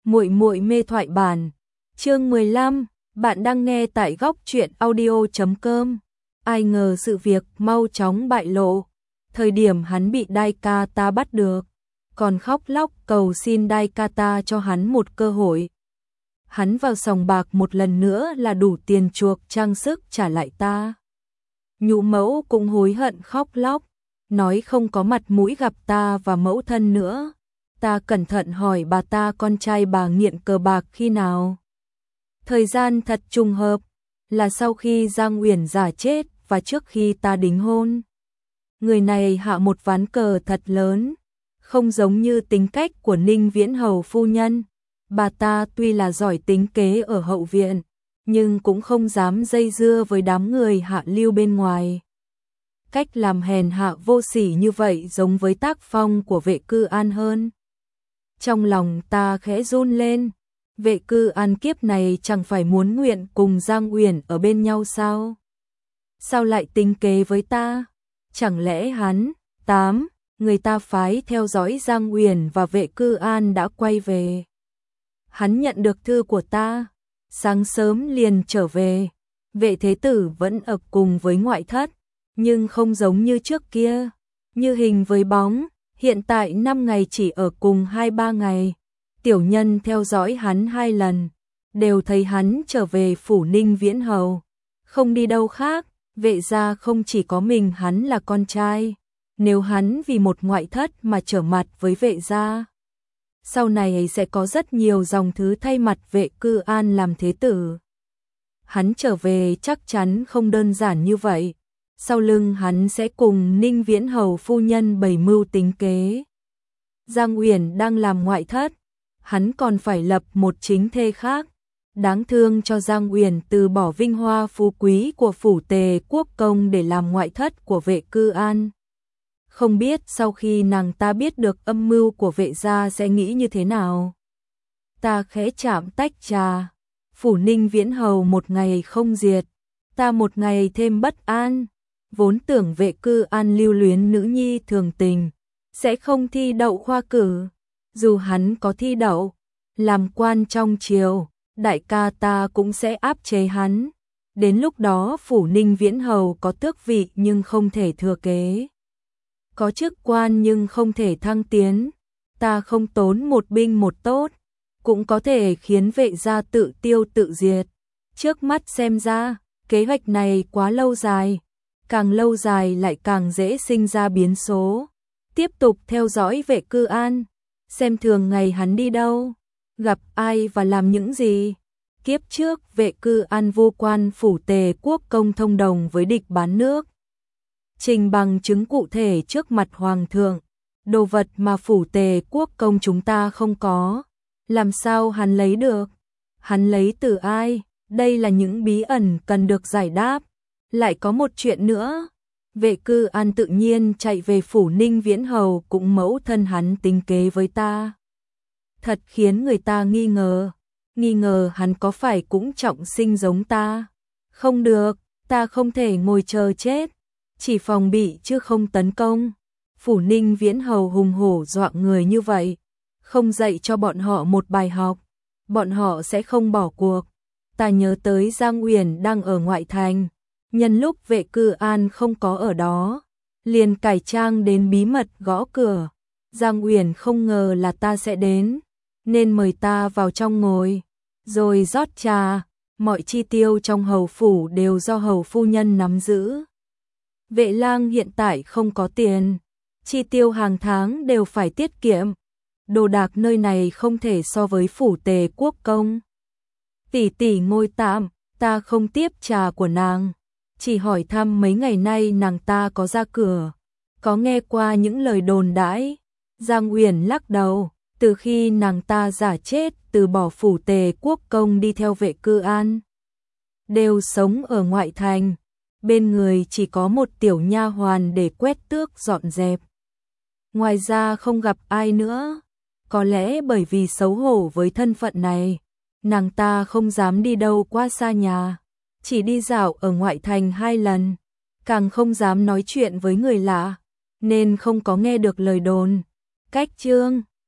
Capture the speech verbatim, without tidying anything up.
Muội muội mê thoại bản. Chương mười lăm, bạn đang nghe tại góc truyện audio chấm com. Ai ngờ sự việc mau chóng bại lộ. Thời điểm hắn bị Daikata bắt được, còn khóc lóc cầu xin Daikata cho hắn một cơ hội. Hắn vào sòng bạc một lần nữa là đủ tiền chuộc trang sức trả lại ta. Nhũ mẫu cũng hối hận khóc lóc, nói không có mặt mũi gặp ta và mẫu thân nữa. Ta cẩn thận hỏi bà ta con trai bà nghiện cờ bạc khi nào. Thời gian thật trùng hợp, là sau khi Giang Uyển giả chết và trước khi ta đính hôn. Người này hạ một ván cờ thật lớn, không giống như tính cách của Ninh Viễn Hầu phu nhân. Bà ta tuy là giỏi tính kế ở hậu viện, nhưng cũng không dám dây dưa với đám người hạ lưu bên ngoài. Cách làm hèn hạ vô sỉ như vậy giống với tác phong của Vệ Cư An hơn. Trong lòng ta khẽ run lên, Vệ Cư An kiếp này chẳng phải muốn nguyện cùng Giang Uyển ở bên nhau sao? Sao lại tính kế với ta? Chẳng lẽ hắn, tám, người ta phái theo dõi Giang Uyển và Vệ Cư An đã quay về. Hắn nhận được thư của ta, sáng sớm liền trở về. Vệ Thế Tử vẫn ở cùng với ngoại thất, nhưng không giống như trước kia, như hình với bóng. Hiện tại năm ngày chỉ ở cùng hai ba ngày. Tiểu nhân theo dõi hắn hai lần, đều thấy hắn trở về phủ Ninh Viễn Hầu, không đi đâu khác. Vệ gia không chỉ có mình hắn là con trai, nếu hắn vì một ngoại thất mà trở mặt với vệ gia, sau này sẽ có rất nhiều dòng thứ thay mặt Vệ Cư An làm thế tử. Hắn trở về chắc chắn không đơn giản như vậy. Sau lưng hắn sẽ cùng Ninh Viễn Hầu phu nhân bày mưu tính kế. Giang Uyển đang làm ngoại thất, hắn còn phải lập một chính thê khác. Đáng thương cho Giang Uyển từ bỏ vinh hoa phú quý của phủ Tề Quốc công để làm ngoại thất của Vệ Cư An. Không biết sau khi nàng ta biết được âm mưu của vệ gia sẽ nghĩ như thế nào. Ta khẽ chạm tách trà, phủ Ninh Viễn Hầu một ngày không diệt, ta một ngày thêm bất an. Vốn tưởng Vệ Cư An lưu luyến nữ nhi thường tình, sẽ không thi đậu khoa cử. Dù hắn có thi đậu, làm quan trong triều, đại ca ta cũng sẽ áp chế hắn. Đến lúc đó phủ Ninh Viễn Hầu có tước vị nhưng không thể thừa kế, có chức quan nhưng không thể thăng tiến. Ta không tốn một binh một tốt, cũng có thể khiến vệ gia tự tiêu tự diệt. Trước mắt xem ra, kế hoạch này quá lâu dài. Càng lâu dài lại càng dễ sinh ra biến số. Tiếp tục theo dõi Vệ Cư An, xem thường ngày hắn đi đâu, gặp ai và làm những gì. Kiếp trước Vệ Cư An vô quan phủ Tề Quốc công thông đồng với địch bán nước, trình bằng chứng cụ thể trước mặt hoàng thượng. Đồ vật mà phủ Tề Quốc công chúng ta không có, làm sao hắn lấy được? Hắn lấy từ ai? Đây là những bí ẩn cần được giải đáp. Lại có một chuyện nữa, Vệ Cư An tự nhiên chạy về phủ Ninh Viễn Hầu cũng mẫu thân hắn tính kế với ta. Thật khiến người ta nghi ngờ, nghi ngờ hắn có phải cũng trọng sinh giống ta. Không được, ta không thể ngồi chờ chết, chỉ phòng bị chứ không tấn công. Phủ Ninh Viễn Hầu hùng hổ dọa người như vậy, không dạy cho bọn họ một bài học, bọn họ sẽ không bỏ cuộc. Ta nhớ tới Giang Uyển đang ở ngoại thành. Nhân lúc Vệ Cư An không có ở đó, liền cải trang đến bí mật gõ cửa. Giang Uyển không ngờ là ta sẽ đến, nên mời ta vào trong ngồi, rồi rót trà. Mọi chi tiêu trong hầu phủ đều do hầu phu nhân nắm giữ. Vệ lang hiện tại không có tiền, chi tiêu hàng tháng đều phải tiết kiệm. Đồ đạc nơi này không thể so với phủ Tề Quốc công. Tỷ tỷ ngồi tạm, ta không tiếp trà của nàng, chỉ hỏi thăm mấy ngày nay nàng ta có ra cửa, có nghe qua những lời đồn đãi. Giang Uyển lắc đầu, từ khi nàng ta giả chết từ bỏ phủ Tề Quốc công đi theo Vệ Cư An, đều sống ở ngoại thành, bên người chỉ có một tiểu nha hoàn để quét tước dọn dẹp. Ngoài ra không gặp ai nữa, có lẽ bởi vì xấu hổ với thân phận này, nàng ta không dám đi đâu quá xa nhà. Chỉ đi dạo ở ngoại thành hai lần, càng không dám nói chuyện với người lạ, nên không có nghe được lời đồn. Cách chương